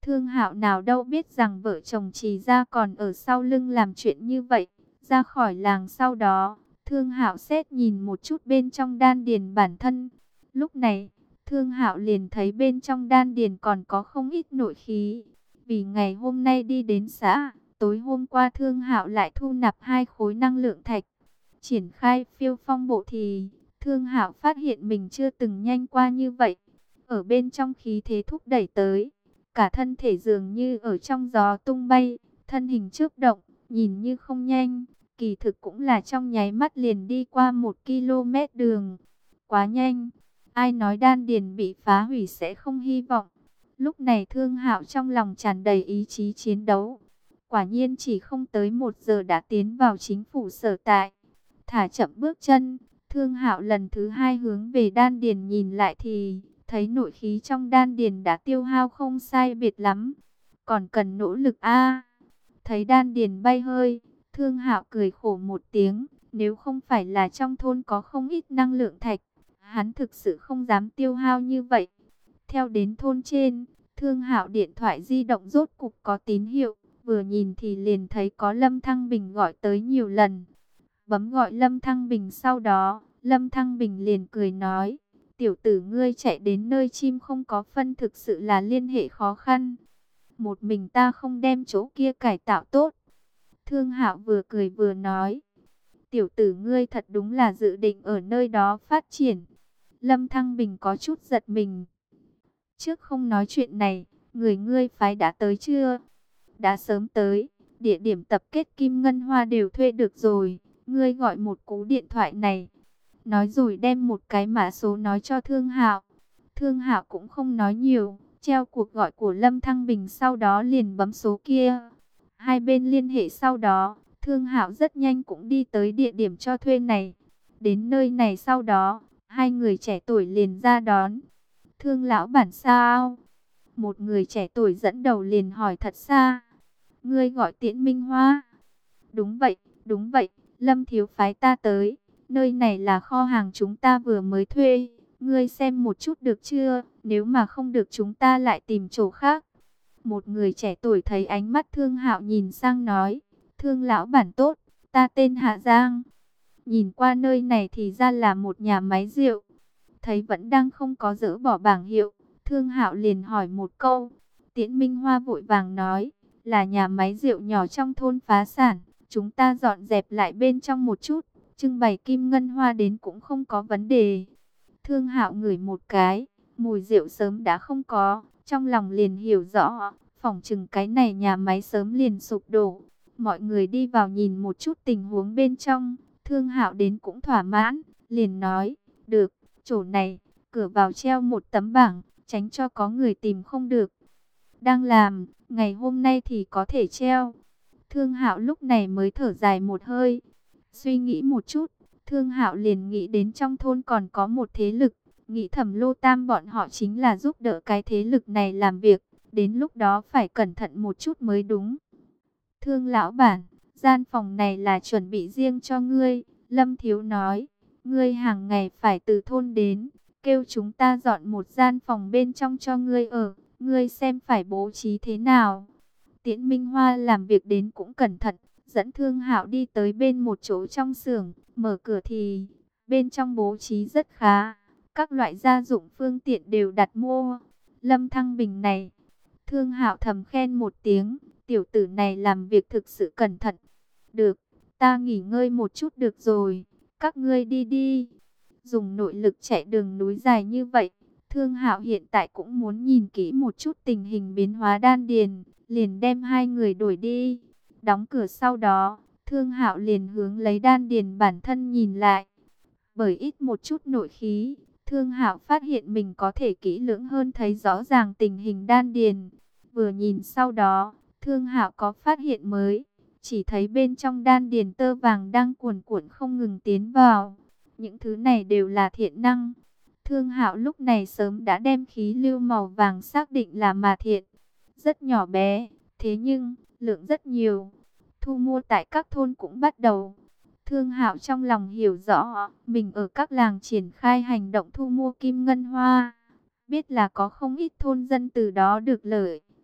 Thương Hạo nào đâu biết rằng vợ chồng Trì Gia còn ở sau lưng làm chuyện như vậy. Ra khỏi làng sau đó, Thương Hạo xét nhìn một chút bên trong đan điền bản thân. Lúc này, Thương Hạo liền thấy bên trong đan điền còn có không ít nội khí. Vì ngày hôm nay đi đến xã, tối hôm qua Thương Hạo lại thu nạp 2 khối năng lượng thạch. Triển khai phiêu phong bộ thì Thương Hạo phát hiện mình chưa từng nhanh qua như vậy. Ở bên trong khí thế thúc đẩy tới, cả thân thể dường như ở trong gió tung bay, thân hình chớp động, nhìn như không nhanh, kỳ thực cũng là trong nháy mắt liền đi qua 1 km đường. Quá nhanh, ai nói đan điền bị phá hủy sẽ không hy vọng. Lúc này Thương Hạo trong lòng tràn đầy ý chí chiến đấu. Quả nhiên chỉ không tới 1 giờ đã tiến vào chính phủ sở tại. Thả chậm bước chân, Thương Hạo lần thứ 2 hướng về đan điền nhìn lại thì thấy nội khí trong đan điền đã tiêu hao không sai biệt lắm, còn cần nỗ lực a. Thấy đan điền bay hơi, Thương Hạo cười khổ một tiếng, nếu không phải là trong thôn có không ít năng lượng thạch, hắn thực sự không dám tiêu hao như vậy. Theo đến thôn trên, Thương Hạo điện thoại di động rốt cục có tín hiệu, vừa nhìn thì liền thấy có Lâm Thăng Bình gọi tới nhiều lần. Bấm gọi Lâm Thăng Bình sau đó, Lâm Thăng Bình liền cười nói: "Tiểu tử ngươi chạy đến nơi chim không có phân thực sự là liên hệ khó khăn. Một mình ta không đem chỗ kia cải tạo tốt." Thương Hạo vừa cười vừa nói: "Tiểu tử ngươi thật đúng là dự định ở nơi đó phát triển." Lâm Thăng Bình có chút giật mình. "Trước không nói chuyện này, người ngươi phái đã tới chưa?" "Đã sớm tới, địa điểm tập kết Kim Ngân Hoa đều thuê được rồi. Ngươi gọi một cú điện thoại này." Nói rồi đem một cái mã số nói cho Thương Hạo. Thương Hạo cũng không nói nhiều, treo cuộc gọi của Lâm Thăng Bình sau đó liền bấm số kia. Hai bên liên hệ sau đó, Thương Hạo rất nhanh cũng đi tới địa điểm cho thuê này. Đến nơi này sau đó, hai người trẻ tuổi liền ra đón. "Thương lão bản sao?" Một người trẻ tuổi dẫn đầu liền hỏi thật xa. "Ngươi gọi Tiễn Minh Hoa?" Đúng vậy, Lâm thiếu phái ta tới. Nơi này là kho hàng chúng ta vừa mới thuê. Ngươi xem một chút được chưa? Nếu mà không được chúng ta lại tìm chỗ khác." Một người trẻ tuổi thấy ánh mắt Thương Hạo nhìn sang nói: "Thương lão bản tốt, ta tên Hạ Giang." Nhìn qua nơi này thì ra là một nhà máy rượu. Thấy vẫn đang không có dỡ bỏ bảng hiệu, Thương Hạo liền hỏi một câu. Tiễn Minh Hoa vội vàng nói: "Là nhà máy rượu nhỏ trong thôn phá sản. Chúng ta dọn dẹp lại bên trong một chút, trưng bày Kim Ngân Hoa đến cũng không có vấn đề." Thương Hạo ngửi một cái, mùi rượu sớm đã không có, trong lòng liền hiểu rõ, phỏng chừng cái này nhà máy sớm liền sụp đổ. Mọi người đi vào nhìn một chút tình huống bên trong, Thương Hạo đến cũng thỏa mãn, liền nói: "Được, chỗ này, cửa vào treo một tấm bảng, tránh cho có người tìm không được." Đang làm, ngày hôm nay thì có thể treo. Thương Hạo lúc này mới thở dài một hơi. Suy nghĩ một chút, Thương Hạo liền nghĩ đến trong thôn còn có một thế lực, nghĩ thầm Lô Tam bọn họ chính là giúp đỡ cái thế lực này làm việc, đến lúc đó phải cẩn thận một chút mới đúng. "Thương lão bản, gian phòng này là chuẩn bị riêng cho ngươi." Lâm Thiếu nói: "Ngươi hàng ngày phải từ thôn đến, kêu chúng ta dọn một gian phòng bên trong cho ngươi ở, ngươi xem phải bố trí thế nào." Tiễn Minh Hoa làm việc đến cũng cẩn thận, dẫn Thương Hạo đi tới bên một chỗ trong xưởng, mở cửa thì bên trong bố trí rất khá, các loại gia dụng phương tiện đều đặt mua. Lâm Thăng Bình này, Thương Hạo thầm khen một tiếng, tiểu tử này làm việc thực sự cẩn thận. "Được, ta nghỉ ngơi một chút được rồi, các ngươi đi đi." Dùng nội lực chạy đường núi dài như vậy, Thương Hạo hiện tại cũng muốn nhìn kỹ một chút tình hình biến hóa đan điền, liền đem hai người đuổi đi. Đóng cửa sau đó, Thương Hạo liền hướng lấy đan điền bản thân nhìn lại. Bởi ít một chút nội khí, Thương Hạo phát hiện mình có thể kỹ lưỡng hơn thấy rõ ràng tình hình đan điền. Vừa nhìn sau đó, Thương Hạo có phát hiện mới, chỉ thấy bên trong đan điền tơ vàng đang cuồn cuộn không ngừng tiến vào. Những thứ này đều là thiện năng. Thương Hạo lúc này sớm đã đem khí lưu màu vàng xác định là mà thiện. Rất nhỏ bé, thế nhưng lượng rất nhiều. Thu mua tại các thôn cũng bắt đầu. Thương Hạo trong lòng hiểu rõ, mình ở các làng triển khai hành động thu mua Kim Ngân Hoa. Biết là có không ít thôn dân từ đó được lợi,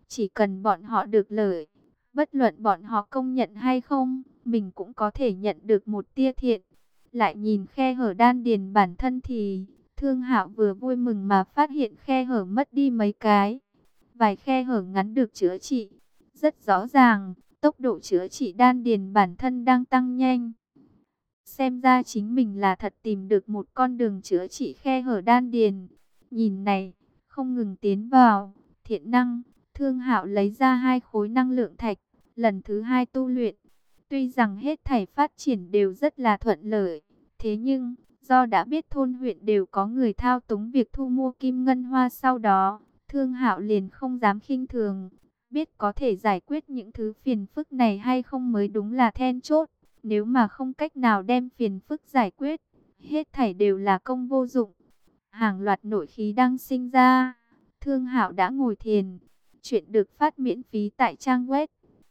Chỉ cần bọn họ được lợi, bất luận bọn họ công nhận hay không, mình cũng có thể nhận được một tia thiện. Lại nhìn khe hở đan điền bản thân thì Thương Hạo vừa vui mừng mà phát hiện khe hở mất đi mấy cái. Vài khe hở ngắn được chữa trị. Rất rõ ràng, tốc độ chữa trị đan điền bản thân đang tăng nhanh. Xem ra chính mình là thật tìm được một con đường chữa trị khe hở đan điền. Nhìn này, không ngừng tiến vào, thiện năng, Thương Hạo lấy ra 2 khối năng lượng thạch, lần thứ 2 tu luyện. Tuy rằng hết thảy phát triển đều rất là thuận lợi, thế nhưng do đã biết thôn huyện đều có người thao túng việc thu mua kim ngân hoa, sau đó Thương Hạo liền không dám khinh thường, biết có thể giải quyết những thứ phiền phức này hay không mới đúng là then chốt. Nếu mà không cách nào đem phiền phức giải quyết, hết thảy đều là công vô dụng. Hàng loạt nội khí đang sinh ra, Thương Hạo đã ngồi thiền. Chuyện được phát miễn phí tại trang web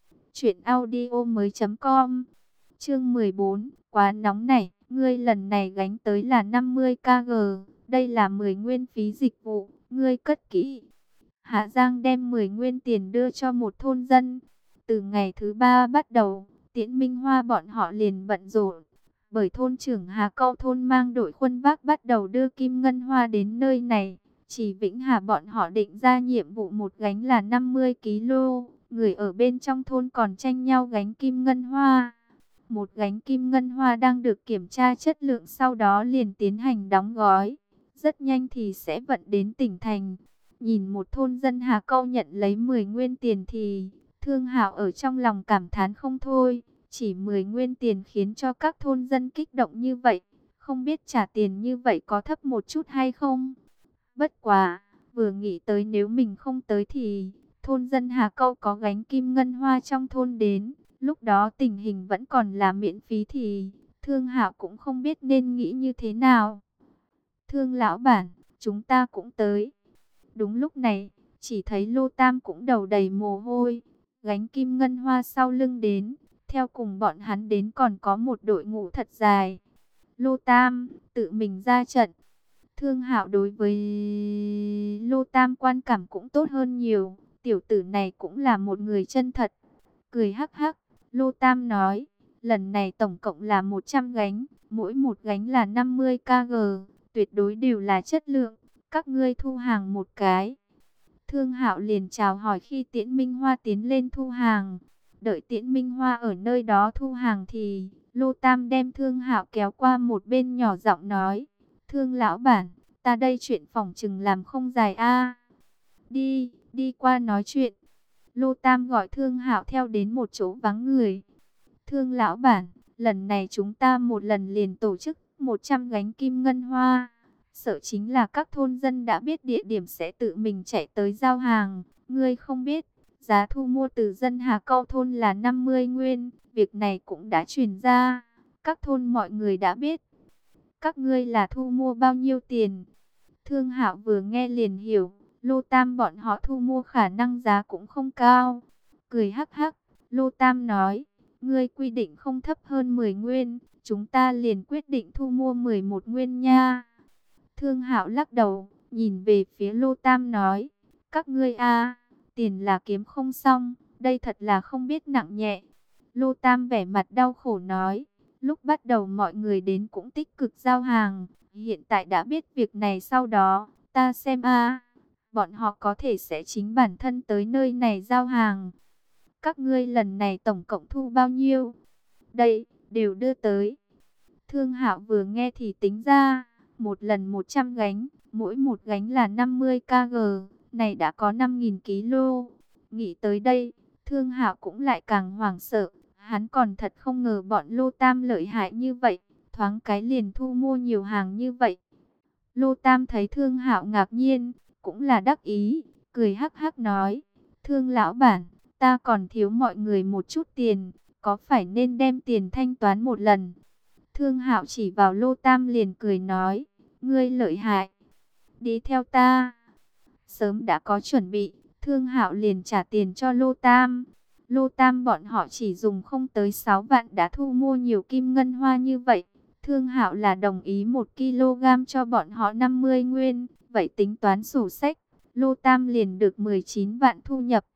truyệnaudiomoi.com. Chương 14, quá nóng này, ngươi lần này gánh tới là 50 kg, đây là 10 nguyên phí dịch vụ, ngươi cất kỹ. Hạ Giang đem 10 nguyên tiền đưa cho một thôn dân. Từ ngày thứ 3 bắt đầu, Tiễn Minh Hoa bọn họ liền bận rộn. Bởi thôn trưởng Hà Câu thôn mang đội khuân vác bắt đầu đưa kim ngân hoa đến nơi này. Chỉ Vĩnh Hà bọn họ định ra nhiệm vụ một gánh là 50 kg. Người ở bên trong thôn còn tranh nhau gánh kim ngân hoa. Một gánh kim ngân hoa đang được kiểm tra chất lượng, sau đó liền tiến hành đóng gói. Rất nhanh thì sẽ vận đến tỉnh thành. Nhìn một thôn dân Hà Câu nhận lấy 10 nguyên tiền thì Thương Hạo ở trong lòng cảm thán không thôi. Chỉ 10 nguyên tiền khiến cho các thôn dân kích động như vậy. Không biết trả tiền như vậy có thấp một chút hay không? Bất quá, vừa nghĩ tới nếu mình không tới thì thôn dân Hà Câu có gánh kim ngân hoa trong thôn đến, lúc đó tình hình vẫn còn là miễn phí thì Thương Hạo cũng không biết nên nghĩ như thế nào. Thương lão bản, chúng ta cũng tới. Đúng lúc này, chỉ thấy Lô Tam cũng đầu đầy mồ hôi, gánh kim ngân hoa sau lưng đến. Theo cùng bọn hắn đến còn có một đội ngũ thật dài. Lô Tam tự mình ra trận. Thương Hạo đối với Lô Tam quan cảm cũng tốt hơn nhiều. Tiểu tử này cũng là một người chân thật. Cười hắc hắc, Lô Tam nói, lần này tổng cộng là 100 gánh, mỗi một gánh là 50 kg, tuyệt đối đều là chất lượng, các ngươi thu hàng một cái. Thương Hạo liền chào hỏi khi Tiễn Minh Hoa tiến lên thu hàng. Đợi Tiễn Minh Hoa ở nơi đó thu hàng thì Lô Tam đem Thương Hạo kéo qua một bên, nhỏ giọng nói, Thương lão bản, ta đây chuyện phỏng chừng làm không dài a. Đi qua nói chuyện. Lô Tam gọi Thương Hạo theo đến một chỗ vắng người. Thương lão bản, lần này chúng ta một lần liền tổ chức 100 gánh kim ngân hoa. Sợ chính là các thôn dân đã biết địa điểm sẽ tự mình chạy tới giao hàng. Ngươi không biết, giá thu mua từ dân Hà Câu thôn là 50 nguyên. Việc này cũng đã truyền ra. Các thôn mọi người đã biết. Các ngươi là thu mua bao nhiêu tiền? Thương Hạo vừa nghe liền hiểu. Lô Tam bọn họ thu mua khả năng giá cũng không cao. Cười hắc hắc, Lô Tam nói, ngươi quy định không thấp hơn 10 nguyên, chúng ta liền quyết định thu mua 11 nguyên nha. Thương Hạo lắc đầu, nhìn về phía Lô Tam nói, các ngươi tiền là kiếm không xong, đây thật là không biết nặng nhẹ. Lô Tam vẻ mặt đau khổ nói, lúc bắt đầu mọi người đến cũng tích cực giao hàng, hiện tại đã biết việc này, sau đó, ta xem bọn họ có thể sẽ chính bản thân tới nơi này giao hàng. Các ngươi lần này tổng cộng thu bao nhiêu? Đây, đều đưa tới. Thương Hạo vừa nghe thì tính ra, một lần 100 gánh, mỗi một gánh là 50 kg, này đã có 5.000 kg. Nghĩ tới đây, Thương Hạo cũng lại càng hoảng sợ, hắn còn thật không ngờ bọn Lô Tam lợi hại như vậy, thoáng cái liền thu mua nhiều hàng như vậy. Lô Tam thấy Thương Hạo ngạc nhiên, cũng là đắc ý, cười hắc hắc nói, Thương lão bản, ta còn thiếu mọi người một chút tiền, có phải nên đem tiền thanh toán một lần? Thương Hạo chỉ vào Lô Tam liền cười nói, ngươi lợi hại, đi theo ta. Sớm đã có chuẩn bị, Thương Hạo liền trả tiền cho Lô Tam. Lô Tam bọn họ chỉ dùng không tới 6 vạn đã thu mua nhiều kim ngân hoa như vậy. Thương Hạo là đồng ý 1 kg cho bọn họ 50 nguyên, vậy tính toán sổ sách, Lô Tam liền được 19 vạn thu nhập.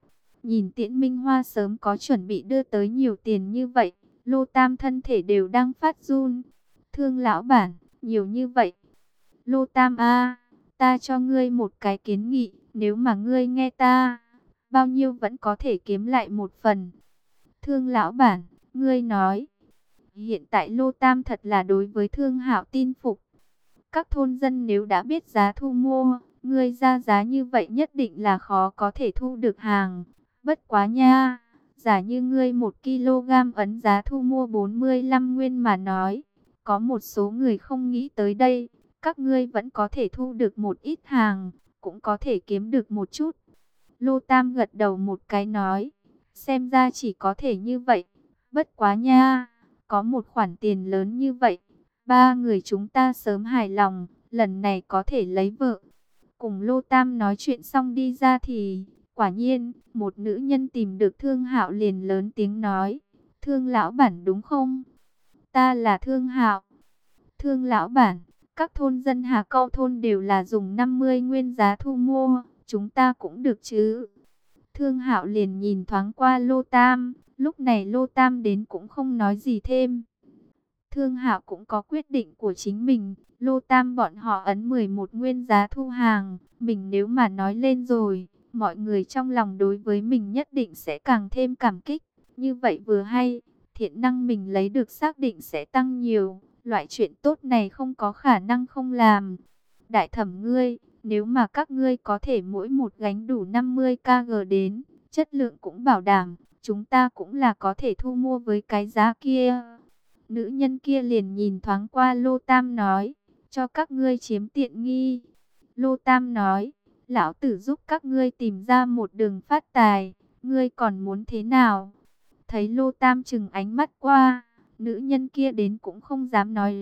Nhìn Tiễn Minh Hoa sớm có chuẩn bị đưa tới nhiều tiền như vậy, Lô Tam thân thể đều đang phát run. Thương lão bản, nhiều như vậy. Lô Tam a, ta cho ngươi một cái kiến nghị, nếu mà ngươi nghe ta, bao nhiêu vẫn có thể kiếm lại một phần. Thương lão bản, ngươi nói. Hiện tại Lô Tam thật là đối với Thương Hạo tin phục. Các thôn dân nếu đã biết giá thu mua, ngươi ra giá như vậy nhất định là khó có thể thu được hàng. Bất quá nha, giả như ngươi 1 kg ấn giá thu mua 45 nguyên mà nói, có một số người không nghĩ tới đây, các ngươi vẫn có thể thu được một ít hàng, cũng có thể kiếm được một chút. Lô Tam gật đầu một cái nói, xem ra chỉ có thể như vậy. Bất quá nha, có một khoản tiền lớn như vậy, ba người chúng ta sớm hài lòng, lần này có thể lấy vợ. Cùng Lô Tam nói chuyện xong đi ra thì, quả nhiên, một nữ nhân tìm được Thương Hạo liền lớn tiếng nói, Thương lão bản đúng không? Ta là Thương Hạo. Thương lão bản, các thôn dân Hà Câu thôn đều là dùng 50 nguyên giá thu mua, chúng ta cũng được chứ? Thương Hạo liền nhìn thoáng qua Lô Tam, lúc này Lô Tam đến cũng không nói gì thêm. Thương Hạo cũng có quyết định của chính mình, Lô Tam bọn họ ấn 11 nguyên giá thu hàng, mình nếu mà nói lên rồi, mọi người trong lòng đối với mình nhất định sẽ càng thêm cảm kích, như vậy vừa hay, thiện năng mình lấy được xác định sẽ tăng nhiều, loại chuyện tốt này không có khả năng không làm. Đại thẩm ngươi, nếu mà các ngươi có thể mỗi một gánh đủ 50 kg đến, chất lượng cũng bảo đảm, chúng ta cũng là có thể thu mua với cái giá kia. Nữ nhân kia liền nhìn thoáng qua Lô Tam nói, cho các ngươi chiếm tiện nghi. Lô Tam nói, lão tử giúp các ngươi tìm ra một đường phát tài, ngươi còn muốn thế nào? Thấy Lô Tam chừng ánh mắt qua, nữ nhân kia đến cũng không dám nói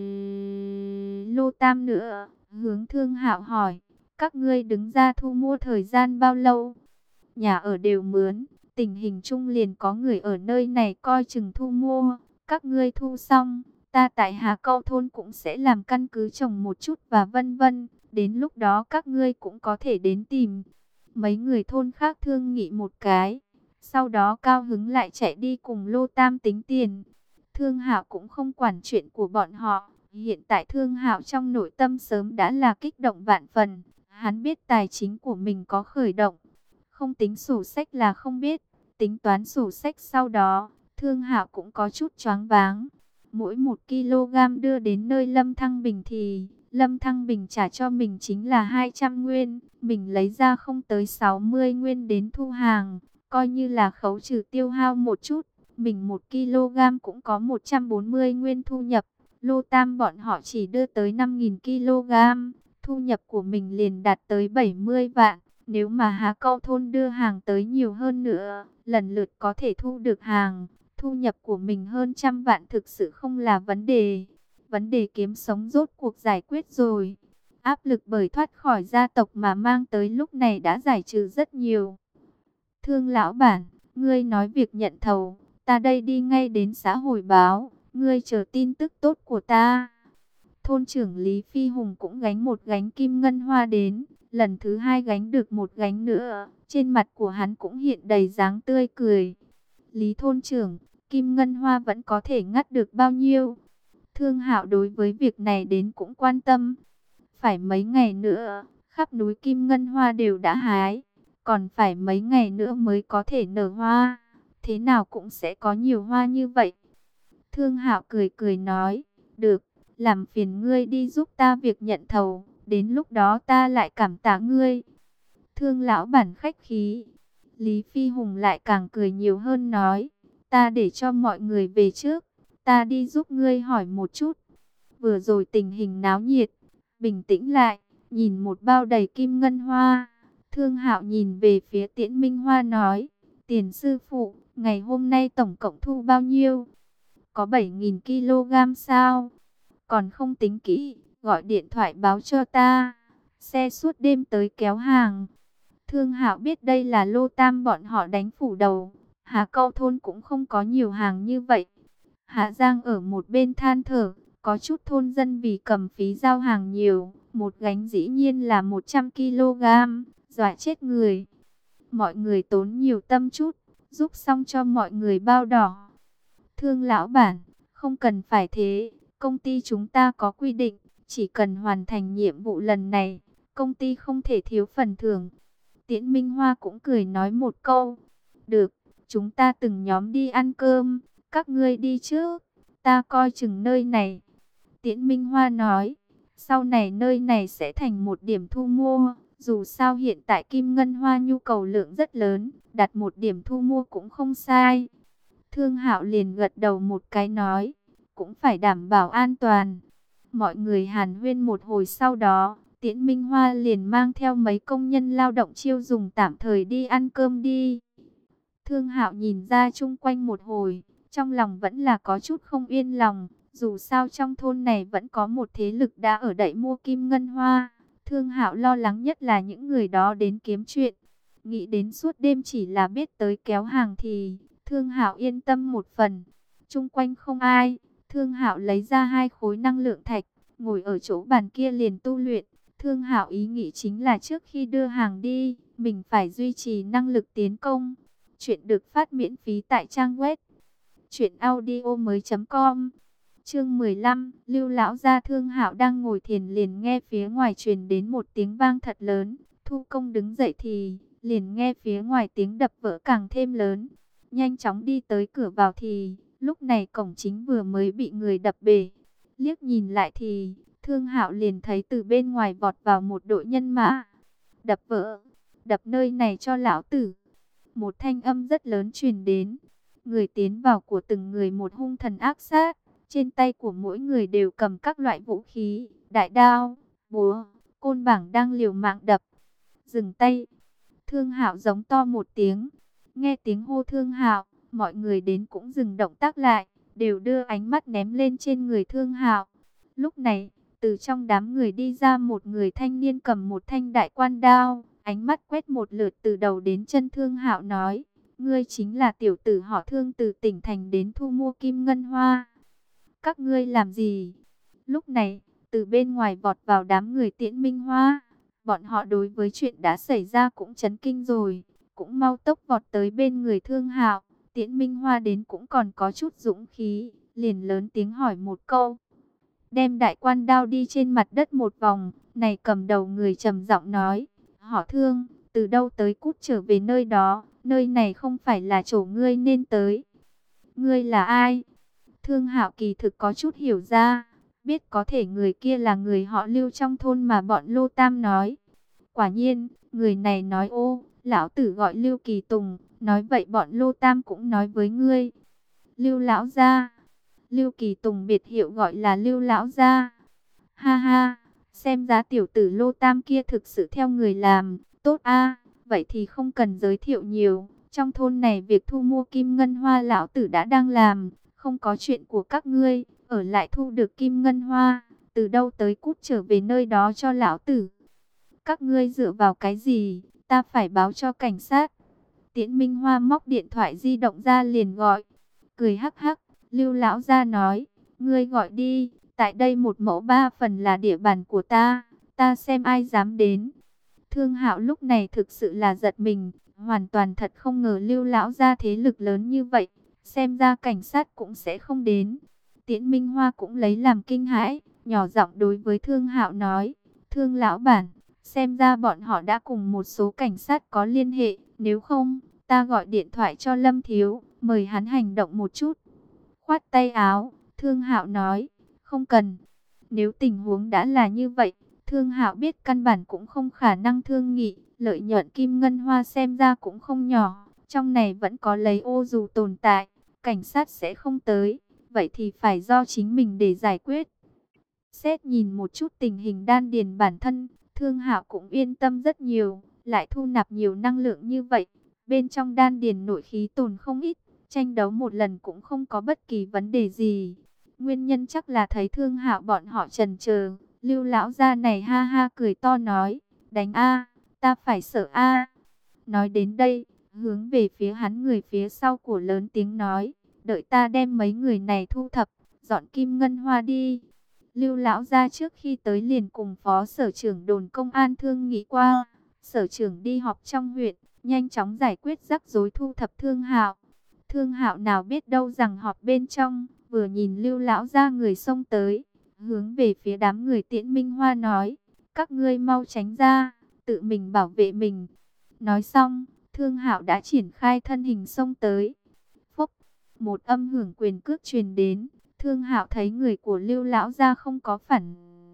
Lô Tam nữa, hướng Thương Hạo hỏi, các ngươi đứng ra thu mua thời gian bao lâu? Nhà ở đều mướn, tình hình chung liền có người ở nơi này coi chừng thu mua. Các ngươi thu xong, ta tại Hà Câu thôn cũng sẽ làm căn cứ trồng một chút và vân vân. Đến lúc đó các ngươi cũng có thể đến tìm. Mấy người thôn khác thương nghị một cái. Sau đó cao hứng lại chạy đi cùng Lô Tam tính tiền. Thương Hạo cũng không quản chuyện của bọn họ. Hiện tại Thương Hạo trong nội tâm sớm đã là kích động vạn phần. Hắn biết tài chính của mình có khởi động. Không tính sổ sách là không biết. Tính toán sổ sách sau đó. Thương Hạo cũng có chút choáng váng. Mỗi 1 kg đưa đến nơi Lâm Thăng Bình thì Lâm Thăng Bình trả cho mình chính là 200 nguyên. Mình lấy ra không tới 60 nguyên đến thu hàng. Coi như là khấu trừ tiêu hao một chút. Mình 1 kg cũng có 140 nguyên thu nhập. Lô Tam bọn họ chỉ đưa tới 5.000 kg. Thu nhập của mình liền đạt tới 70 vạn. Nếu mà Hà Câu thôn đưa hàng tới nhiều hơn nữa, lần lượt có thể thu được hàng. Thu nhập của mình hơn 100 vạn thực sự không là vấn đề. Vấn đề kiếm sống rốt cuộc giải quyết rồi. Áp lực bởi thoát khỏi gia tộc mà mang tới lúc này đã giải trừ rất nhiều. Thương lão bản, ngươi nói việc nhận thầu, ta đây đi ngay đến xã hồi báo, ngươi chờ tin tức tốt của ta. Thôn trưởng Lý Phi Hùng cũng gánh một gánh kim ngân hoa đến, lần thứ hai gánh được một gánh nữa, trên mặt của hắn cũng hiện đầy dáng tươi cười. Lý thôn trưởng, kim ngân hoa vẫn có thể ngắt được bao nhiêu? Thương Hạo đối với việc này đến cũng quan tâm. Phải mấy ngày nữa, khắp núi kim ngân hoa đều đã hái, còn phải mấy ngày nữa mới có thể nở hoa. Thế nào cũng sẽ có nhiều hoa như vậy. Thương Hạo cười cười nói, được, làm phiền ngươi đi giúp ta việc nhận thầu, đến lúc đó ta lại cảm tạ ngươi. Thương lão bản khách khí. Lý Phi Hùng lại càng cười nhiều hơn nói, ta để cho mọi người về trước, ta đi giúp ngươi hỏi một chút. Vừa rồi tình hình náo nhiệt, bình tĩnh lại, nhìn một bao đầy kim ngân hoa. Thương Hạo nhìn về phía Tiễn Minh Hoa nói, tiền sư phụ, ngày hôm nay tổng cộng thu bao nhiêu? Có 7.000 kg sao? Còn không tính kỹ, gọi điện thoại báo cho ta. Xe suốt đêm tới kéo hàng. Thương Hạo biết đây là Lô Tam bọn họ đánh phủ đầu. Hà Câu thôn cũng không có nhiều hàng như vậy. Hạ Giang ở một bên than thở, có chút thôn dân vì cầm phí giao hàng nhiều, một gánh dĩ nhiên là 100 kg, dọa chết người. mọi người tốn nhiều tâm chút, giúp xong cho mọi người bao đỏ. Thương lão bản, không cần phải thế, công ty chúng ta có quy định, chỉ cần hoàn thành nhiệm vụ lần này, công ty không thể thiếu phần thưởng. Tiễn Minh Hoa cũng cười nói một câu, được, chúng ta từng nhóm đi ăn cơm, các ngươi đi trước, ta coi chừng nơi này. Tiễn Minh Hoa nói, sau này nơi này sẽ thành một điểm thu mua, dù sao hiện tại Kim Ngân Hoa nhu cầu lượng rất lớn, đặt một điểm thu mua cũng không sai. Thương Hạo liền gật đầu một cái nói, cũng phải đảm bảo an toàn. Mọi người hàn huyên một hồi sau đó, Tiễn Minh Hoa liền mang theo mấy công nhân lao động chiêu dùng tạm thời đi ăn cơm đi. Thương Hạo nhìn ra chung quanh một hồi, trong lòng vẫn là có chút không yên lòng. Dù sao trong thôn này vẫn có một thế lực đã ở đậy mua Kim Ngân Hoa. Thương Hạo lo lắng nhất là những người đó đến kiếm chuyện. Nghĩ đến suốt đêm chỉ là biết tới kéo hàng thì Thương Hạo yên tâm một phần. Chung quanh không ai, Thương Hạo lấy ra 2 khối năng lượng thạch, ngồi ở chỗ bàn kia liền tu luyện. Thương Hạo ý nghĩ chính là trước khi đưa hàng đi, mình phải duy trì năng lực tiến công. Chuyện được phát miễn phí tại trang web truyệnaudiomoi.com. Chương 15, Lưu lão gia. Thương Hạo đang ngồi thiền liền nghe phía ngoài truyền đến một tiếng vang thật lớn. Thu Công đứng dậy thì liền nghe phía ngoài tiếng đập vỡ càng thêm lớn. Nhanh chóng đi tới cửa vào thì lúc này cổng chính vừa mới bị người đập bể. Liếc nhìn lại thì Thương Hạo liền thấy từ bên ngoài vọt vào một đội nhân mã. Đập vỡ, đập nơi này cho lão tử. Một thanh âm rất lớn truyền đến. Người tiến vào của từng người một hung thần ác sát. Trên tay của mỗi người đều cầm các loại vũ khí, đại đao, búa, côn bảng đang liều mạng đập. Dừng tay. Thương Hạo giống to một tiếng. Nghe tiếng hô Thương Hạo, mọi người đến cũng dừng động tác lại, đều đưa ánh mắt ném lên trên người Thương Hạo. Lúc này, từ trong đám người đi ra một người thanh niên cầm một thanh đại quan đao, ánh mắt quét một lượt từ đầu đến chân Thương Hạo nói, ngươi chính là tiểu tử họ Thương từ tỉnh thành đến thu mua Kim Ngân Hoa. Các ngươi làm gì? Lúc này, từ bên ngoài vọt vào đám người Tiễn Minh Hoa. Bọn họ đối với chuyện đã xảy ra cũng chấn kinh rồi, cũng mau tốc vọt tới bên người Thương Hạo. Tiễn Minh Hoa đến cũng còn có chút dũng khí, liền lớn tiếng hỏi một câu. Đem đại quan đao đi trên mặt đất một vòng, này cầm đầu người trầm giọng nói, họ Thương, từ đâu tới cút trở về nơi đó, nơi này không phải là chỗ ngươi nên tới. Ngươi là ai? Thương Hạo kỳ thực có chút hiểu ra, biết có thể người kia là người họ Lưu trong thôn mà bọn Lô Tam nói. Quả nhiên, người này nói ô, lão tử gọi Lưu Kỳ Tùng, nói vậy bọn Lô Tam cũng nói với ngươi. Lưu lão gia, Lưu Kỳ Tùng biệt hiệu gọi là Lưu lão gia. Ha ha, xem ra tiểu tử Lô Tam kia thực sự theo người làm, tốt a, vậy thì không cần giới thiệu nhiều, trong thôn này việc thu mua Kim Ngân Hoa lão tử đã đang làm. Không có chuyện của các ngươi, ở lại thu được Kim Ngân Hoa, từ đâu tới cút trở về nơi đó cho lão tử. Các ngươi dựa vào cái gì, ta phải báo cho cảnh sát. Tiễn Minh Hoa móc điện thoại di động ra liền gọi, cười hắc hắc, Lưu lão gia nói, ngươi gọi đi, tại đây 1/3 phần là địa bàn của ta xem ai dám đến. Thương Hạo lúc này thực sự là giật mình, hoàn toàn thật không ngờ Lưu lão gia thế lực lớn như vậy. Xem ra cảnh sát cũng sẽ không đến. Tiễn Minh Hoa cũng lấy làm kinh hãi, nhỏ giọng đối với Thương Hạo nói, Thương lão bản, xem ra bọn họ đã cùng một số cảnh sát có liên hệ, nếu không, ta gọi điện thoại cho Lâm Thiếu, mời hắn hành động một chút. Khoát tay áo, Thương Hạo nói, không cần. Nếu tình huống đã là như vậy, Thương Hạo biết căn bản cũng không khả năng thương nghị, lợi nhuận Kim Ngân Hoa xem ra cũng không nhỏ. Trong này vẫn có lấy ô dù tồn tại, cảnh sát sẽ không tới, vậy thì phải do chính mình để giải quyết. Xét nhìn một chút tình hình đan điền bản thân, Thương Hạo cũng yên tâm rất nhiều, lại thu nạp nhiều năng lượng như vậy. Bên trong đan điền nội khí tồn không ít, tranh đấu một lần cũng không có bất kỳ vấn đề gì. Nguyên nhân chắc là thấy Thương Hạo bọn họ chần chờ, Lưu lão gia này ha ha cười to nói, đánh a, ta phải sợ a. Nói đến đây, hướng về phía hắn người phía sau của lớn tiếng nói, đợi ta đem mấy người này thu thập, dọn Kim Ngân Hoa đi. Lưu lão gia trước khi tới liền cùng phó sở trưởng đồn công an thương nghị qua, sở trưởng đi họp trong huyện, nhanh chóng giải quyết rắc rối, thu thập Thương Hạo. Thương Hạo nào biết đâu rằng họp bên trong, vừa nhìn Lưu lão gia người xông tới, hướng về phía đám người Tiễn Minh Hoa nói: các ngươi mau tránh ra, tự mình bảo vệ mình. Nói xong, Thương Hạo đã triển khai thân hình xông tới. Phốc, một âm hưởng quyền cước truyền đến. Thương Hạo thấy người của Lưu lão gia không có phản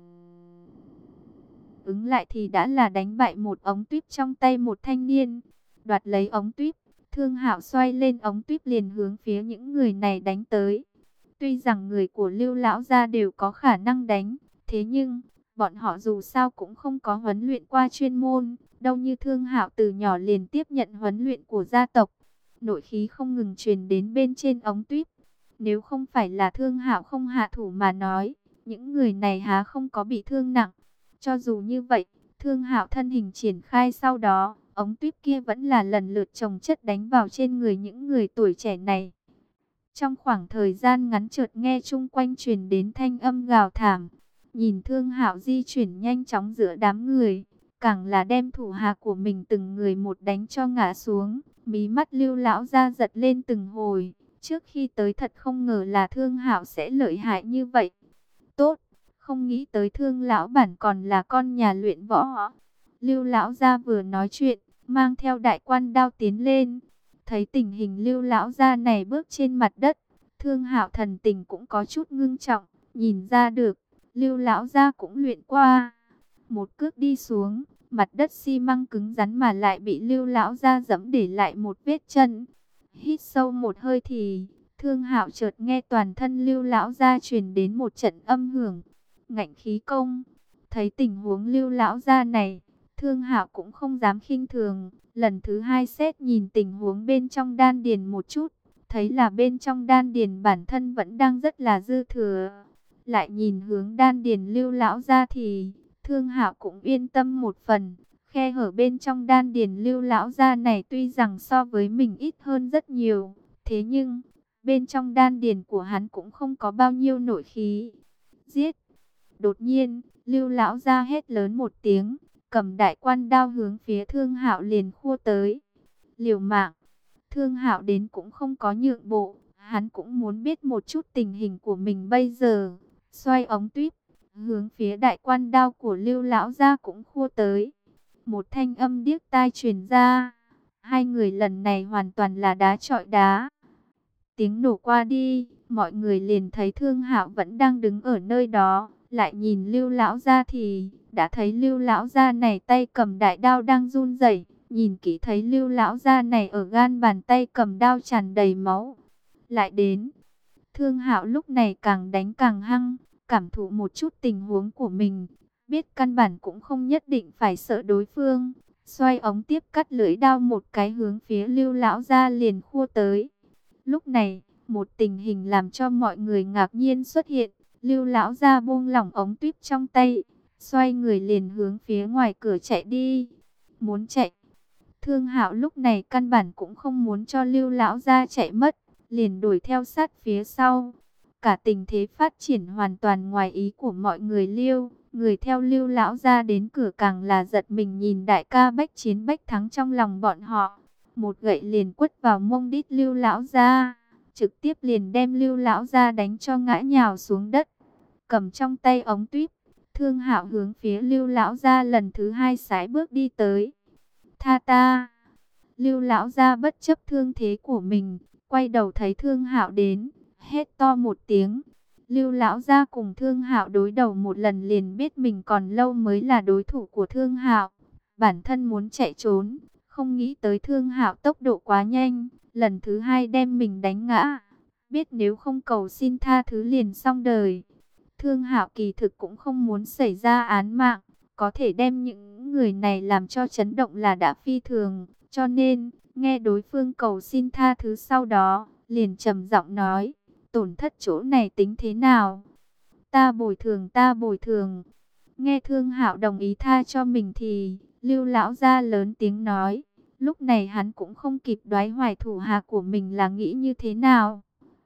ứng lại thì đã là đánh bại một ống tuyếp trong tay một thanh niên. Đoạt lấy ống tuyếp, Thương Hạo xoay lên ống tuyếp liền hướng phía những người này đánh tới. Tuy rằng người của Lưu lão gia đều có khả năng đánh, thế nhưng bọn họ dù sao cũng không có huấn luyện qua chuyên môn, đâu như Thương Hạo từ nhỏ liền tiếp nhận huấn luyện của gia tộc. Nội khí không ngừng truyền đến bên trên ống tuyếp. Nếu không phải là Thương Hạo không hạ thủ mà nói, những người này há không có bị thương nặng. Cho dù như vậy, Thương Hạo thân hình triển khai sau đó, ống tuyếp kia vẫn là lần lượt chồng chất đánh vào trên người những người tuổi trẻ này. Trong khoảng thời gian ngắn chợt nghe chung quanh truyền đến thanh âm gào thảm, nhìn Thương Hạo di chuyển nhanh chóng giữa đám người, càng là đem thủ hạ của mình từng người một đánh cho ngã xuống, mí mắt Lưu lão ra giật lên từng hồi. Trước khi tới thật không ngờ là Thương Hạo sẽ lợi hại như vậy. Tốt, không nghĩ tới Thương lão bản còn là con nhà luyện võ. Lưu lão gia vừa nói chuyện, mang theo đại quan đao tiến lên. Thấy tình hình Lưu lão gia này bước trên mặt đất, Thương Hạo thần tình cũng có chút ngưng trọng, nhìn ra được, Lưu lão gia cũng luyện qua. Một cước đi xuống, mặt đất xi măng cứng rắn mà lại bị Lưu lão gia giẫm để lại một vết chân. Hít sâu một hơi thì Thương Hạo chợt nghe toàn thân Lưu lão gia truyền đến một trận âm hưởng, ngạnh khí công. Thấy tình huống Lưu lão gia này, Thương Hạo cũng không dám khinh thường, lần thứ hai xét nhìn tình huống bên trong đan điền một chút, thấy là bên trong đan điền bản thân vẫn đang rất là dư thừa. Lại nhìn hướng đan điền Lưu lão gia thì Thương Hạo cũng yên tâm một phần. Khe hở bên trong đan điền Lưu lão gia này tuy rằng so với mình ít hơn rất nhiều, thế nhưng bên trong đan điền của hắn cũng không có bao nhiêu nội khí. Giết! Đột nhiên, Lưu lão gia hét lớn một tiếng, cầm đại quan đao hướng phía Thương Hạo liền khua tới. Liều mạng! Thương Hạo đến cũng không có nhượng bộ, hắn cũng muốn biết một chút tình hình của mình bây giờ. Xoay ống tuyếp, hướng phía đại quan đao của Lưu lão gia cũng khua tới. Một thanh âm điếc tai truyền ra. Hai người lần này hoàn toàn là đá chọi đá. Tiếng nổ qua đi, mọi người liền thấy Thương Hạo vẫn đang đứng ở nơi đó. Lại nhìn Lưu lão gia thì đã thấy Lưu lão gia này tay cầm đại đao đang run rẩy. Nhìn kỹ thấy Lưu lão gia này ở gan bàn tay cầm đao tràn đầy máu. Lại đến, Thương Hạo lúc này càng đánh càng hăng, cảm thụ một chút tình huống của mình, biết căn bản cũng không nhất định phải sợ đối phương. Xoay ống tiếp cắt lưỡi đao một cái hướng phía Lưu lão gia liền khua tới. Lúc này, một tình hình làm cho mọi người ngạc nhiên xuất hiện. Lưu lão gia buông lỏng ống tuyếp trong tay, xoay người liền hướng phía ngoài cửa chạy đi. Muốn chạy. Thương Hạo lúc này căn bản cũng không muốn cho Lưu lão gia chạy mất, liền đuổi theo sát phía sau. Cả tình thế phát triển hoàn toàn ngoài ý của mọi người Lưu. Người theo Lưu lão gia đến cửa càng là giật mình nhìn đại ca bách chiến bách thắng trong lòng bọn họ. Một gậy liền quất vào mông đít Lưu lão gia, trực tiếp liền đem Lưu lão gia đánh cho ngã nhào xuống đất. Cầm trong tay ống tuyếp, Thương Hạo hướng phía Lưu lão gia lần thứ hai sải bước đi tới. Tha ta! Lưu lão gia bất chấp thương thế của mình, quay đầu thấy Thương Hạo đến, hét to một tiếng. Lưu lão gia cùng Thương Hạo đối đầu một lần liền biết mình còn lâu mới là đối thủ của Thương Hạo. Bản thân muốn chạy trốn, không nghĩ tới Thương Hạo tốc độ quá nhanh, lần thứ hai đem mình đánh ngã. Biết nếu không cầu xin tha thứ liền xong đời. Thương Hạo kỳ thực cũng không muốn xảy ra án mạng, có thể đem những người này làm cho chấn động là đã phi thường, cho nên nghe đối phương cầu xin tha thứ sau đó, liền trầm giọng nói, tổn thất chỗ này tính thế nào? Ta bồi thường, ta bồi thường. Nghe Thương Hạo đồng ý tha cho mình thì Lưu lão gia lớn tiếng nói, lúc này hắn cũng không kịp đoái hoài thủ hạ của mình là nghĩ như thế nào.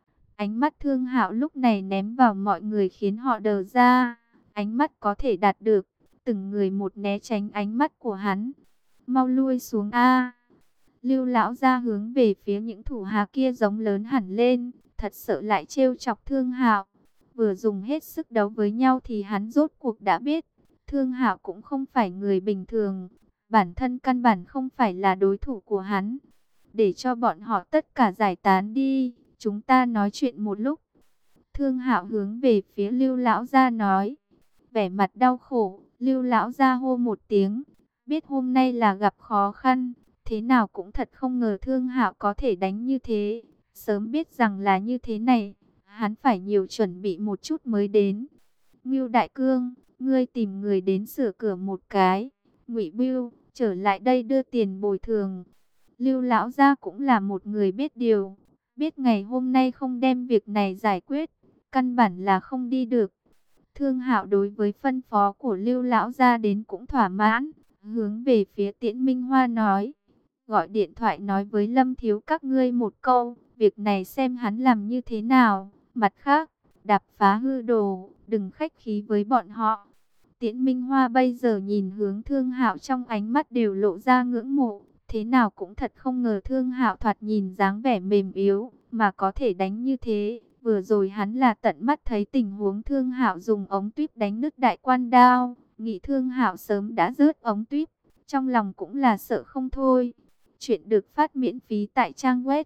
Ánh mắt Thương Hạo lúc này ném vào mọi người khiến họ đờ ra. Ánh mắt có thể đạt được, từng người một né tránh ánh mắt của hắn. Mau lui xuống a! Lưu lão gia hướng về phía những thủ hạ kia giống lớn hẳn lên, thật sợ lại trêu chọc Thương Hạo. Vừa dùng hết sức đấu với nhau thì hắn rốt cuộc đã biết, Thương Hạo cũng không phải người bình thường, bản thân căn bản không phải là đối thủ của hắn. Để cho bọn họ tất cả giải tán đi, chúng ta nói chuyện một lúc. Thương Hạo hướng về phía Lưu lão gia nói, vẻ mặt đau khổ. Lưu lão gia hô một tiếng, biết hôm nay là gặp khó khăn, thế nào cũng thật không ngờ Thương Hạo có thể đánh như thế. Sớm biết rằng là như thế này, hắn phải nhiều chuẩn bị một chút mới đến. Ngưu Đại Cương, ngươi tìm người đến sửa cửa một cái. Ngụy Bưu, trở lại đây đưa tiền bồi thường. Lưu lão gia cũng là một người biết điều, biết ngày hôm nay không đem việc này giải quyết, căn bản là không đi được. Thương Hạo đối với phân phó của Lưu lão gia đến cũng thỏa mãn, hướng về phía Tiễn Minh Hoa nói, gọi điện thoại nói với Lâm thiếu các ngươi một câu, việc này xem hắn làm như thế nào. Mặt khác, đạp phá hư đồ, đừng khách khí với bọn họ. Tiễn Minh Hoa bây giờ nhìn hướng Thương Hạo trong ánh mắt đều lộ ra ngưỡng mộ, thế nào cũng thật không ngờ Thương Hạo thoạt nhìn dáng vẻ mềm yếu mà có thể đánh như thế. Vừa rồi hắn là tận mắt thấy tình huống Thương Hạo dùng ống tuyếp đánh nứt đại quan đao, nghĩ Thương Hạo sớm đã rớt ống tuyếp, trong lòng cũng là sợ không thôi. Chuyện được phát miễn phí tại trang web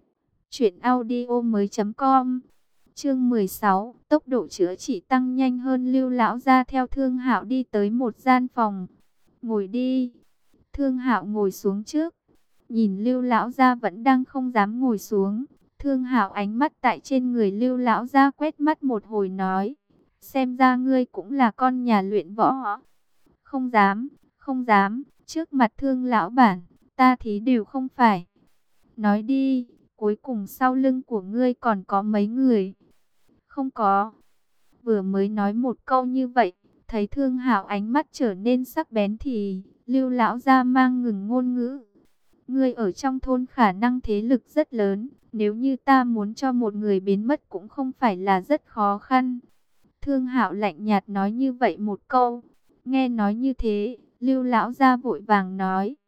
truyệnaudiomoi.com. Chương 16, tốc độ chữa trị tăng nhanh hơn. Lưu lão gia theo Thương Hạo đi tới một gian phòng. Ngồi đi. Thương Hạo ngồi xuống trước. Nhìn Lưu lão gia vẫn đang không dám ngồi xuống. Thương Hạo ánh mắt tại trên người Lưu lão gia quét mắt một hồi nói, xem ra ngươi cũng là con nhà luyện võ. Không dám, không dám, trước mặt Thương lão bản, ta thí đều không phải. Nói đi, cuối cùng sau lưng của ngươi còn có mấy người? Không có. Vừa mới nói một câu như vậy, thấy Thương Hạo ánh mắt trở nên sắc bén thì Lưu lão gia mang ngừng ngôn ngữ. Ngươi ở trong thôn khả năng thế lực rất lớn, nếu như ta muốn cho một người biến mất cũng không phải là rất khó khăn. Thương Hạo lạnh nhạt nói như vậy một câu. Nghe nói như thế, Lưu lão gia vội vàng nói,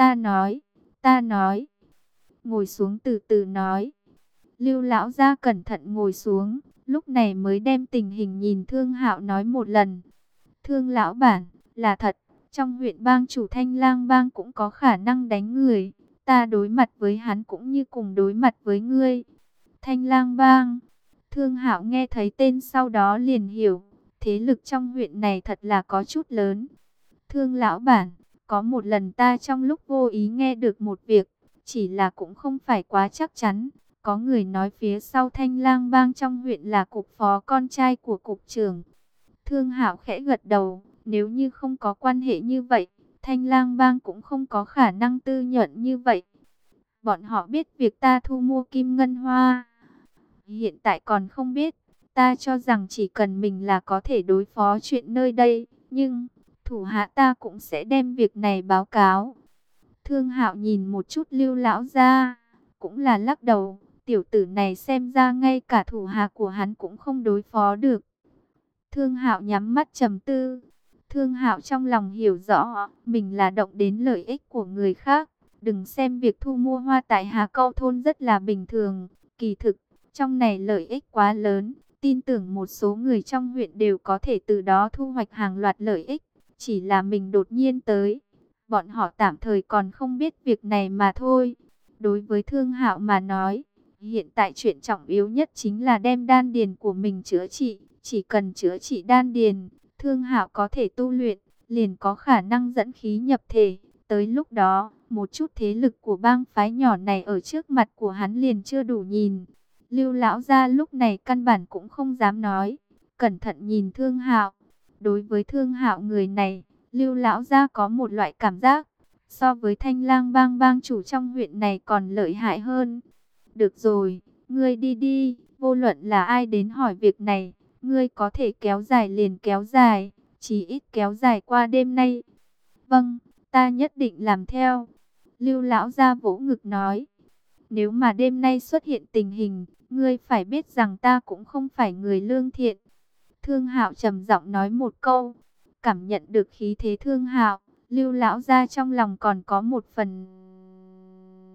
ta nói. Ngồi xuống từ từ nói. Lưu lão gia cẩn thận ngồi xuống, lúc này mới đem tình hình nhìn Thương Hạo nói một lần. Thương lão bản, là thật, trong huyện bang chủ Thanh Lang bang cũng có khả năng đánh người. Ta đối mặt với hắn cũng như cùng đối mặt với ngươi. Thanh Lang bang. Thương Hạo nghe thấy tên sau đó liền hiểu, thế lực trong huyện này thật là có chút lớn. Thương lão bản, có một lần ta trong lúc vô ý nghe được một việc, chỉ là cũng không phải quá chắc chắn. Có người nói phía sau Thanh Lang bang trong huyện là cục phó con trai của cục trưởng. Thương Hạo khẽ gật đầu, nếu như không có quan hệ như vậy, Thanh Lang bang cũng không có khả năng tư nhận như vậy. Bọn họ biết việc ta thu mua kim ngân hoa. Hiện tại còn không biết, ta cho rằng chỉ cần mình là có thể đối phó chuyện nơi đây, nhưng thủ hạ ta cũng sẽ đem việc này báo cáo. Thương Hạo nhìn một chút Lưu lão gia, cũng là lắc đầu, tiểu tử này xem ra ngay cả thủ hạ của hắn cũng không đối phó được. Thương Hạo nhắm mắt trầm tư. Thương Hạo trong lòng hiểu rõ, mình là động đến lợi ích của người khác. Đừng xem việc thu mua hoa tại Hà Câu thôn rất là bình thường, kỳ thực trong này lợi ích quá lớn, tin tưởng một số người trong huyện đều có thể từ đó thu hoạch hàng loạt lợi ích. Chỉ là mình đột nhiên tới, bọn họ tạm thời còn không biết việc này mà thôi. Đối với Thương Hạo mà nói, hiện tại chuyện trọng yếu nhất chính là đem đan điền của mình chữa trị. Chỉ cần chữa trị đan điền, Thương Hạo có thể tu luyện, liền có khả năng dẫn khí nhập thể. Tới lúc đó, một chút thế lực của bang phái nhỏ này ở trước mặt của hắn liền chưa đủ nhìn. Lưu lão gia lúc này căn bản cũng không dám nói, cẩn thận nhìn Thương Hạo. Đối với Thương Hạo người này, Lưu lão gia có một loại cảm giác, so với Thanh Lang bang bang chủ trong huyện này còn lợi hại hơn. Được rồi, ngươi đi đi, vô luận là ai đến hỏi việc này, ngươi có thể kéo dài liền kéo dài, chỉ ít kéo dài qua đêm nay. Vâng, ta nhất định làm theo. Lưu lão gia vỗ ngực nói, nếu mà đêm nay xuất hiện tình hình, ngươi phải biết rằng ta cũng không phải người lương thiện. Thương Hạo trầm giọng nói một câu. Cảm nhận được khí thế Thương Hạo, Lưu lão gia trong lòng còn có một phần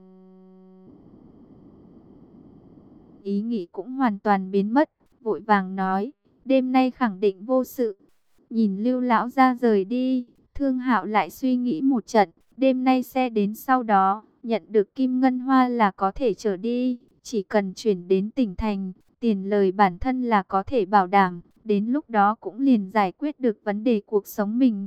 ý nghĩ cũng hoàn toàn biến mất, vội vàng nói, đêm nay khẳng định vô sự. Nhìn Lưu lão ra rời đi, Thương Hạo lại suy nghĩ một trận, đêm nay xe đến sau đó, nhận được kim ngân hoa là có thể trở đi, chỉ cần chuyển đến tỉnh thành, tiền lời bản thân là có thể bảo đảm, đến lúc đó cũng liền giải quyết được vấn đề cuộc sống mình.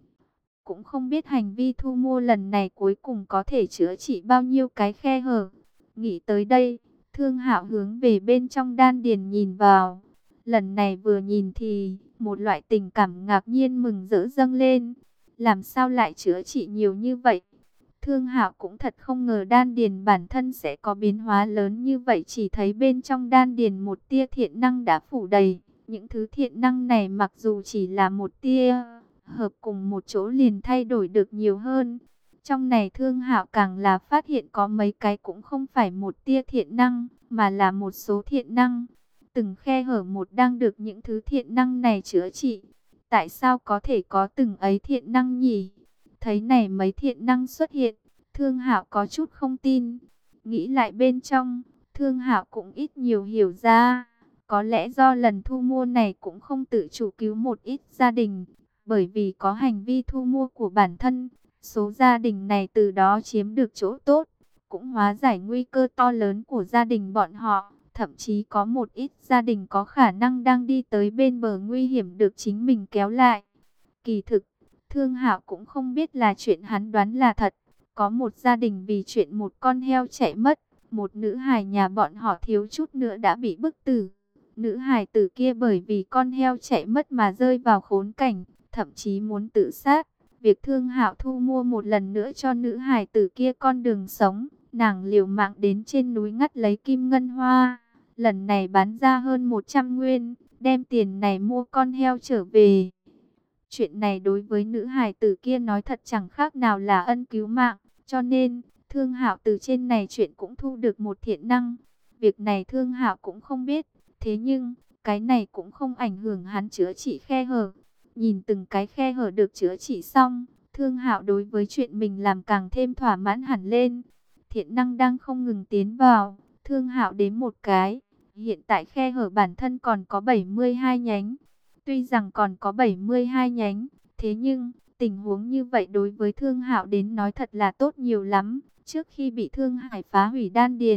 Cũng không biết hành vi thu mua lần này cuối cùng có thể chữa trị bao nhiêu cái khe hở. Nghĩ tới đây, Thương Hạo hướng về bên trong đan điền nhìn vào. Lần này vừa nhìn thì một loại tình cảm ngạc nhiên mừng rỡ dâng lên. Làm sao lại chữa trị nhiều như vậy? Thương Hạo cũng thật không ngờ đan điền bản thân sẽ có biến hóa lớn như vậy, chỉ thấy bên trong đan điền một tia thiện năng đã phủ đầy. Những thứ thiện năng này mặc dù chỉ là một tia, hợp cùng một chỗ liền thay đổi được nhiều hơn. Trong này Thương Hạo càng là phát hiện có mấy cái cũng không phải một tia thiện năng, mà là một số thiện năng. Từng khe hở một đang được những thứ thiện năng này chữa trị. Tại sao có thể có từng ấy thiện năng nhỉ? Thấy này mấy thiện năng xuất hiện, Thương Hạo có chút không tin. Nghĩ lại bên trong, Thương Hạo cũng ít nhiều hiểu ra. Có lẽ do lần thu mua này cũng không tự chủ cứu một ít gia đình. Bởi vì có hành vi thu mua của bản thân, số gia đình này từ đó chiếm được chỗ tốt. Cũng hóa giải nguy cơ to lớn của gia đình bọn họ. Thậm chí có một ít gia đình có khả năng đang đi tới bên bờ nguy hiểm được chính mình kéo lại. Kỳ thực, Thương Hạo cũng không biết là chuyện hắn đoán là thật. Có một gia đình vì chuyện một con heo chạy mất, một nữ hài nhà bọn họ thiếu chút nữa đã bị bức tử. Nữ hài tử kia bởi vì con heo chạy mất mà rơi vào khốn cảnh, thậm chí muốn tự sát. Việc Thương Hạo thu mua một lần nữa cho nữ hài tử kia con đường sống, nàng liều mạng đến trên núi ngắt lấy kim ngân hoa. Lần này bán ra hơn 100 nguyên, đem tiền này mua con heo trở về. Chuyện này đối với nữ hài tử kia nói thật chẳng khác nào là ân cứu mạng, cho nên Thương Hạo từ trên này chuyện cũng thu được một thiện năng. Việc này Thương Hạo cũng không biết, thế nhưng cái này cũng không ảnh hưởng hắn chữa trị khe hở. Nhìn từng cái khe hở được chữa trị xong, Thương Hạo đối với chuyện mình làm càng thêm thỏa mãn hẳn lên. Thiện năng đang không ngừng tiến vào, Thương Hạo đếm một cái, hiện tại khe hở bản thân còn có 72 nhánh. Tuy rằng còn có 72 nhánh, thế nhưng tình huống như vậy đối với Thương Hạo đến nói thật là tốt nhiều lắm. Trước khi bị Thương Hải phá hủy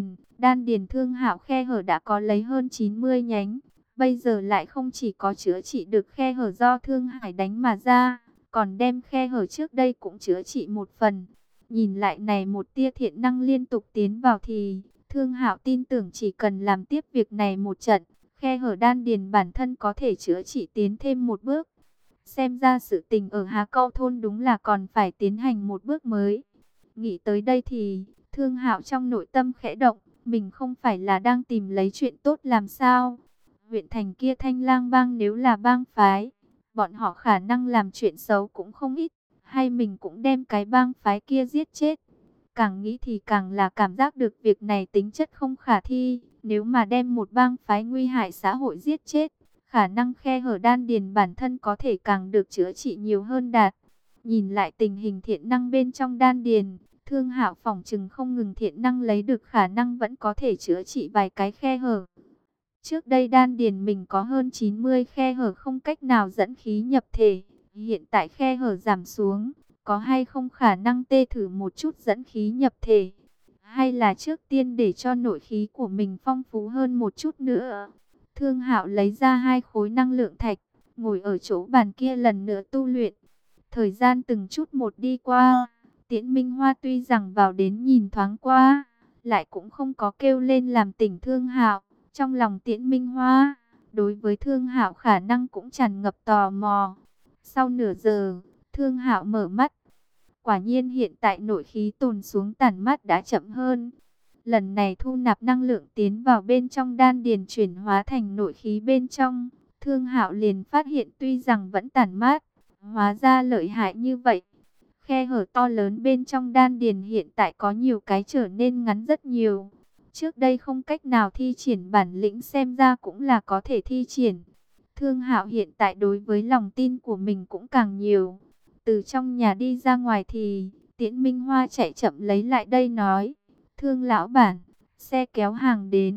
đan điền Thương Hạo khe hở đã có lấy hơn 90 nhánh. Bây giờ lại không chỉ có chữa trị được khe hở do Thương Hải đánh mà ra, còn đem khe hở trước đây cũng chữa trị một phần. Nhìn lại này một tia thiện năng liên tục tiến vào thì Thương Hạo tin tưởng chỉ cần làm tiếp việc này một trận, khe hở đan điền bản thân có thể chữa trị tiến thêm một bước. Xem ra sự tình ở Hà Câu thôn đúng là còn phải tiến hành một bước mới. Nghĩ tới đây thì Thương Hạo trong nội tâm khẽ động, mình không phải là đang tìm lấy chuyện tốt làm sao? Huyện thành kia Thanh Lang bang nếu là bang phái, bọn họ khả năng làm chuyện xấu cũng không ít, hay mình cũng đem cái bang phái kia giết chết. Càng nghĩ thì càng là cảm giác được việc này tính chất không khả thi. Nếu mà đem một bang phái nguy hại xã hội giết chết, khả năng khe hở đan điền bản thân có thể càng được chữa trị nhiều hơn đạt. Nhìn lại tình hình thiện năng bên trong đan điền, Thương Hạo phỏng chừng không ngừng thiện năng lấy được khả năng vẫn có thể chữa trị vài cái khe hở. Trước đây đan điền mình có hơn 90 khe hở không cách nào dẫn khí nhập thể, hiện tại khe hở giảm xuống, có hay không khả năng tê thử một chút dẫn khí nhập thể? Hay là trước tiên để cho nội khí của mình phong phú hơn một chút nữa? Thương Hạo lấy ra 2 khối năng lượng thạch, ngồi ở chỗ bàn kia lần nữa tu luyện. Thời gian từng chút một đi qua, Tiễn Minh Hoa tuy rằng vào đến nhìn thoáng qua, lại cũng không có kêu lên làm tỉnh Thương Hạo. Trong lòng Tiễn Minh Hoa, đối với Thương Hạo khả năng cũng tràn ngập tò mò. Sau nửa giờ, Thương Hạo mở mắt. Quả nhiên hiện tại nội khí tồn xuống tản mát đã chậm hơn. Lần này thu nạp năng lượng tiến vào bên trong đan điền chuyển hóa thành nội khí bên trong. Thương Hạo liền phát hiện tuy rằng vẫn tản mát, hóa ra lợi hại như vậy. Khe hở to lớn bên trong đan điền hiện tại có nhiều cái trở nên ngắn rất nhiều. Trước đây không cách nào thi triển bản lĩnh xem ra cũng là có thể thi triển. Thương Hạo hiện tại đối với lòng tin của mình cũng càng nhiều. Từ trong nhà đi ra ngoài thì Tiễn Minh Hoa chạy chậm lấy lại đây nói: Thương lão bản, xe kéo hàng đến,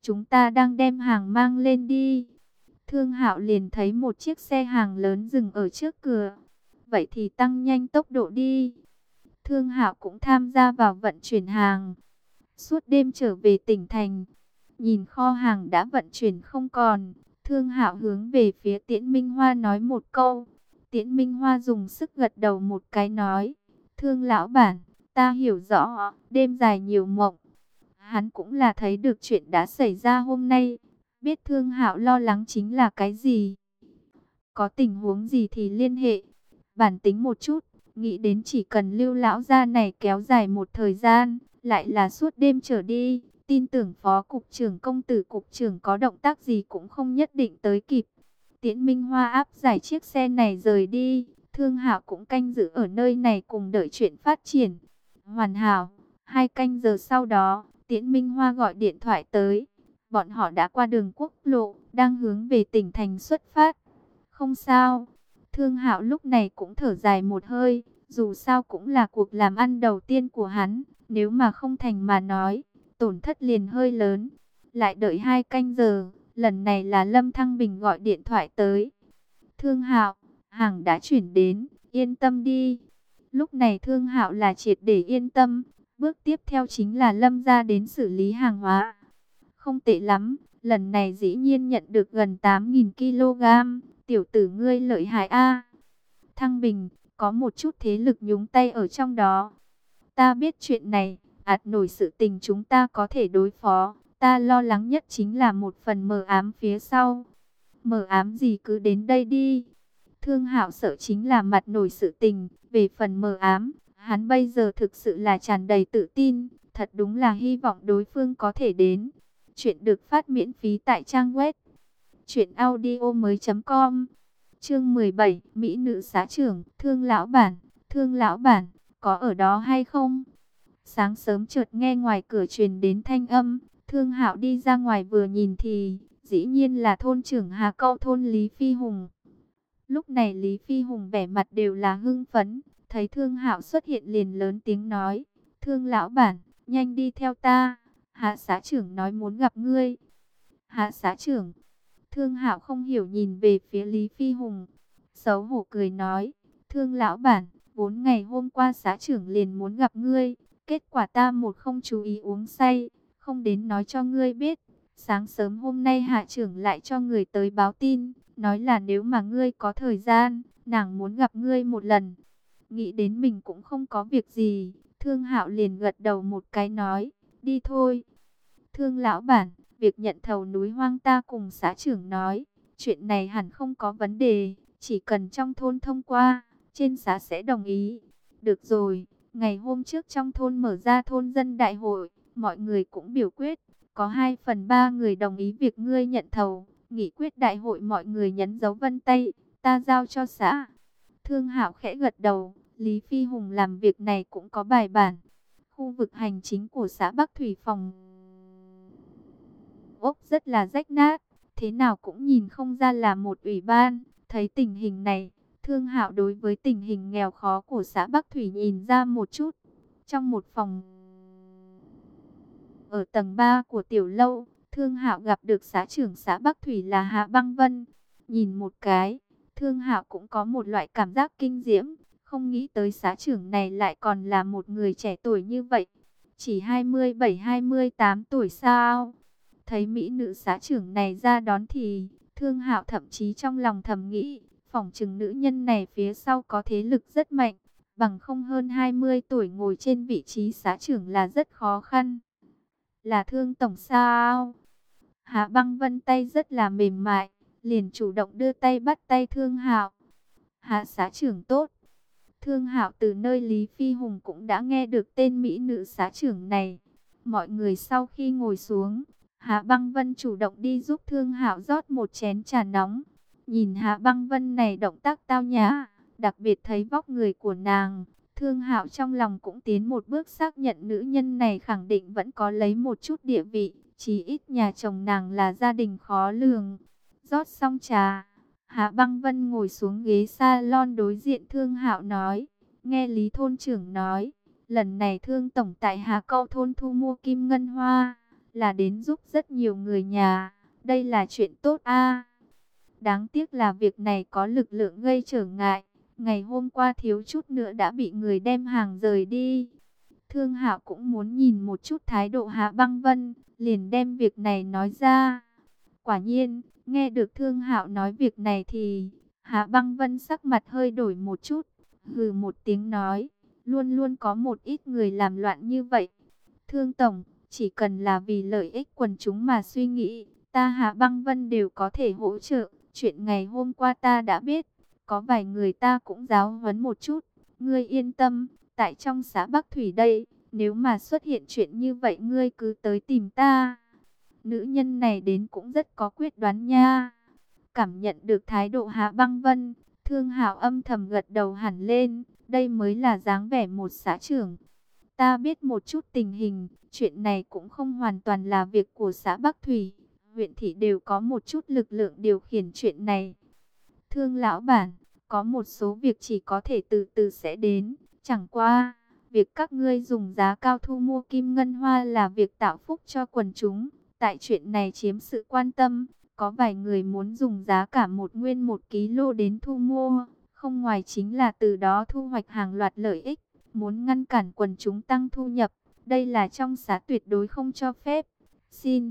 chúng ta đang đem hàng mang lên đi. Thương Hạo liền thấy một chiếc xe hàng lớn dừng ở trước cửa. Vậy thì tăng nhanh tốc độ đi. Thương Hạo cũng tham gia vào vận chuyển hàng. Suốt đêm trở về tỉnh thành, nhìn kho hàng đã vận chuyển không còn, Thương Hạo hướng về phía Tiễn Minh Hoa nói một câu. Tiễn Minh Hoa dùng sức gật đầu một cái nói, Thương lão bản, ta hiểu rõ, đêm dài nhiều mộng. Hắn cũng là thấy được chuyện đã xảy ra hôm nay, biết Thương Hạo lo lắng chính là cái gì. Có tình huống gì thì liên hệ. Bản tính một chút, nghĩ đến chỉ cần Lưu lão gia này kéo dài một thời gian, lại là suốt đêm trở đi, tin tưởng phó cục trưởng công tử cục trưởng có động tác gì cũng không nhất định tới kịp. Tiễn Minh Hoa áp giải chiếc xe này rời đi, Thương Hạo cũng canh giữ ở nơi này cùng đợi chuyện phát triển. Hoàn hảo, 2 canh giờ sau đó, Tiễn Minh Hoa gọi điện thoại tới. Bọn họ đã qua đường quốc lộ, đang hướng về tỉnh thành xuất phát. Không sao. Thương Hạo lúc này cũng thở dài một hơi, dù sao cũng là cuộc làm ăn đầu tiên của hắn, nếu mà không thành mà nói, tổn thất liền hơi lớn. Lại đợi 2 canh giờ, lần này là Lâm Thăng Bình gọi điện thoại tới. Thương Hạo, hàng đã chuyển đến, yên tâm đi. Lúc này Thương Hạo là triệt để yên tâm, bước tiếp theo chính là Lâm gia đến xử lý hàng hóa. Không tệ lắm, lần này dĩ nhiên nhận được gần 8.000 kg. Tiểu tử ngươi lợi hại a. Thăng Bình, có một chút thế lực nhúng tay ở trong đó. Ta biết chuyện này, ắt nổi sự tình chúng ta có thể đối phó. Ta lo lắng nhất chính là một phần mờ ám phía sau. Mờ ám gì cứ đến đây đi. Thương Hạo sợ chính là mặt nổi sự tình. Về phần mờ ám, hắn bây giờ thực sự là tràn đầy tự tin. Thật đúng là hy vọng đối phương có thể đến. Chuyện được phát miễn phí tại trang web truyệnaudiomoi.com. Chương 17, Mỹ nữ xá trưởng. Thương lão bản, có ở đó hay không? Sáng sớm chợt nghe ngoài cửa truyền đến thanh âm. Thương Hạo đi ra ngoài vừa nhìn thì dĩ nhiên là thôn trưởng Hà Câu thôn Lý Phi Hùng. Lúc này Lý Phi Hùng vẻ mặt đều là hưng phấn, thấy Thương Hạo xuất hiện liền lớn tiếng nói, Thương lão bản, nhanh đi theo ta, Hạ xá trưởng nói muốn gặp ngươi. Hạ xá trưởng. Thương Hạo không hiểu nhìn về phía Lý Phi Hùng, xấu hổ cười nói, Thương lão bản, 4 ngày hôm qua xá trưởng liền muốn gặp ngươi, kết quả ta một không chú ý uống say, không đến nói cho ngươi biết. Sáng sớm hôm nay hạ trưởng lại cho người tới báo tin, nói là nếu mà ngươi có thời gian, nàng muốn gặp ngươi một lần. Nghĩ đến mình cũng không có việc gì, Thương Hạo liền gật đầu một cái nói, đi thôi. Thương lão bản, việc nhận thầu núi hoang ta cùng xã trưởng nói, chuyện này hẳn không có vấn đề, chỉ cần trong thôn thông qua, trên xã sẽ đồng ý. Được rồi, ngày hôm trước trong thôn mở ra thôn dân đại hội, mọi người cũng biểu quyết, có 2/3 người đồng ý việc ngươi nhận thầu. Nghị quyết đại hội mọi người nhấn dấu vân tay, ta giao cho xã. Thương Hạo khẽ gật đầu, Lý Phi Hùng làm việc này cũng có bài bản. Khu vực hành chính của xã Bắc Thủy phòng ốc rất là rách nát, thế nào cũng nhìn không ra là một ủy ban. Thấy tình hình này, Thương Hạo đối với tình hình nghèo khó của xã Bắc Thủy nhìn ra một chút. Trong một phòng ở tầng 3 của tiểu lâu, Thương Hạo gặp được xã trưởng xã Bắc Thủy là Hạ Băng Vân. Nhìn một cái, Thương Hạo cũng có một loại cảm giác kinh diễm, không nghĩ tới xã trưởng này lại còn là một người trẻ tuổi như vậy. Chỉ 27-28 tuổi sao? Thấy mỹ nữ xã trưởng này ra đón thì, Thương Hạo thậm chí trong lòng thầm nghĩ, phỏng chừng nữ nhân này phía sau có thế lực rất mạnh, bằng không hơn 20 tuổi ngồi trên vị trí xã trưởng là rất khó khăn. Là Thương tổng sao? Hạ Băng Vân tay rất là mềm mại, liền chủ động đưa tay bắt tay Thương Hạo. Hạ xã trưởng tốt. Thương Hạo từ nơi Lý Phi Hùng cũng đã nghe được tên mỹ nữ xã trưởng này. Mọi người sau khi ngồi xuống, Hạ Băng Vân chủ động đi giúp Thương Hạo rót một chén trà nóng. Nhìn Hạ Băng Vân này động tác tao nhã, đặc biệt thấy vóc người của nàng, Thương Hạo trong lòng cũng tiến một bước xác nhận nữ nhân này khẳng định vẫn có lấy một chút địa vị, chí ít nhà chồng nàng là gia đình khó lường. Rót xong trà, Hạ Băng Vân ngồi xuống ghế salon đối diện Thương Hạo nói, nghe Lý thôn trưởng nói, lần này Thương tổng tại Hà Câu thôn thu mua kim ngân hoa, là đến giúp rất nhiều người nhà. Đây là chuyện tốt a. Đáng tiếc là việc này có lực lượng gây trở ngại. Ngày hôm qua thiếu chút nữa đã bị người đem hàng rời đi. Thương Hạo cũng muốn nhìn một chút thái độ Hạ Băng Vân, liền đem việc này nói ra. Quả nhiên, nghe được Thương Hạo nói việc này thì Hạ Băng Vân sắc mặt hơi đổi một chút, hừ một tiếng nói, luôn luôn có một ít người làm loạn như vậy. Thương Tổng, chỉ cần là vì lợi ích quần chúng mà suy nghĩ, ta Hạ Băng Vân đều có thể hỗ trợ. Chuyện ngày hôm qua ta đã biết, có vài người ta cũng giáo huấn một chút. Ngươi yên tâm, tại trong xã Bắc Thủy đây, nếu mà xuất hiện chuyện như vậy ngươi cứ tới tìm ta. Nữ nhân này đến cũng rất có quyết đoán nha. Cảm nhận được thái độ Hạ Băng Vân, Thương Hạo âm thầm gật đầu hẳn lên, đây mới là dáng vẻ một xã trưởng. Ta biết một chút tình hình, chuyện này cũng không hoàn toàn là việc của xã Bắc Thủy. Huyện thị đều có một chút lực lượng điều khiển chuyện này. Thương lão bản, có một số việc chỉ có thể từ từ sẽ đến. Chẳng qua, việc các ngươi dùng giá cao thu mua kim ngân hoa là việc tạo phúc cho quần chúng. Tại chuyện này chiếm sự quan tâm, có vài người muốn dùng giá cả 1 nguyên 1 kg đến thu mua. Không ngoài chính là từ đó thu hoạch hàng loạt lợi ích, muốn ngăn cản quần chúng tăng thu nhập. Đây là trong xã tuyệt đối không cho phép. Xin,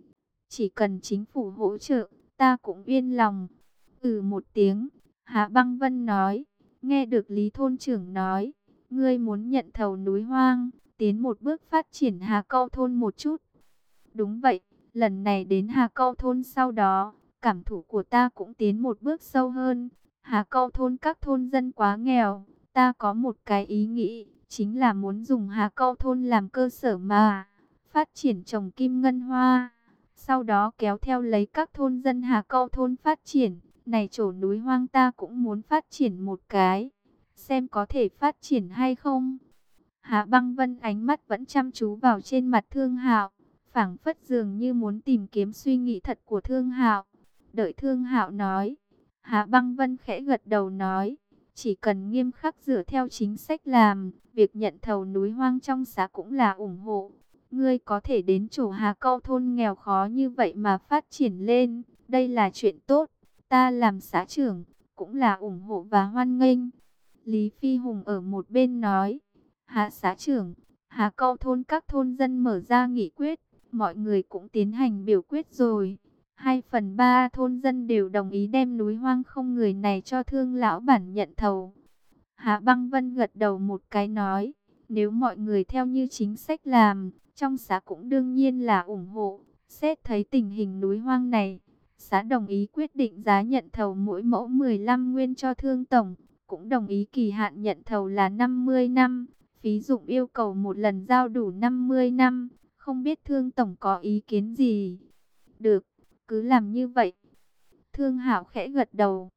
chỉ cần chính phủ hỗ trợ, ta cũng yên lòng. Một tiếng, Hạ Băng Vân nói. Nghe được Lý thôn trưởng nói, ngươi muốn nhận thầu núi hoang, tiến một bước phát triển Hà Câu thôn một chút. Đúng vậy, lần này đến Hà Câu thôn sau đó, cảm thụ của ta cũng tiến một bước sâu hơn. Hà Câu thôn các thôn dân quá nghèo, ta có một cái ý nghĩ, chính là muốn dùng Hà Câu thôn làm cơ sở mà phát triển trồng kim ngân hoa. Sau đó kéo theo lấy các thôn dân Hà Câu thôn phát triển. Này chỗ núi hoang ta cũng muốn phát triển một cái, xem có thể phát triển hay không. Hạ Băng Vân ánh mắt vẫn chăm chú vào trên mặt Thương Hạo, phảng phất dường như muốn tìm kiếm suy nghĩ thật của Thương Hạo. Đợi Thương Hạo nói, Hạ Băng Vân khẽ gật đầu nói, chỉ cần nghiêm khắc dựa theo chính sách làm, việc nhận thầu núi hoang trong xã cũng là ủng hộ. Ngươi có thể đến chỗ Hà Câu thôn nghèo khó như vậy mà phát triển lên, đây là chuyện tốt. Ta làm xã trưởng, cũng là ủng hộ và hoan nghênh. Lý Phi Hùng ở một bên nói, Hạ xã trưởng, Hà Câu thôn các thôn dân mở ra nghị quyết, mọi người cũng tiến hành biểu quyết rồi. 2/3 thôn dân đều đồng ý đem núi hoang không người này cho Thương lão bản nhận thầu. Hạ Băng Vân gật đầu một cái nói, nếu mọi người theo như chính sách làm, trong xã cũng đương nhiên là ủng hộ. Xét thấy tình hình núi hoang này, xã đồng ý quyết định giá nhận thầu mỗi mẫu 15 nguyên cho Thương tổng, cũng đồng ý kỳ hạn nhận thầu là 50 năm, phí dụng yêu cầu một lần giao đủ 50 năm, không biết Thương tổng có ý kiến gì? Được, cứ làm như vậy. Thương Hạo khẽ gật đầu,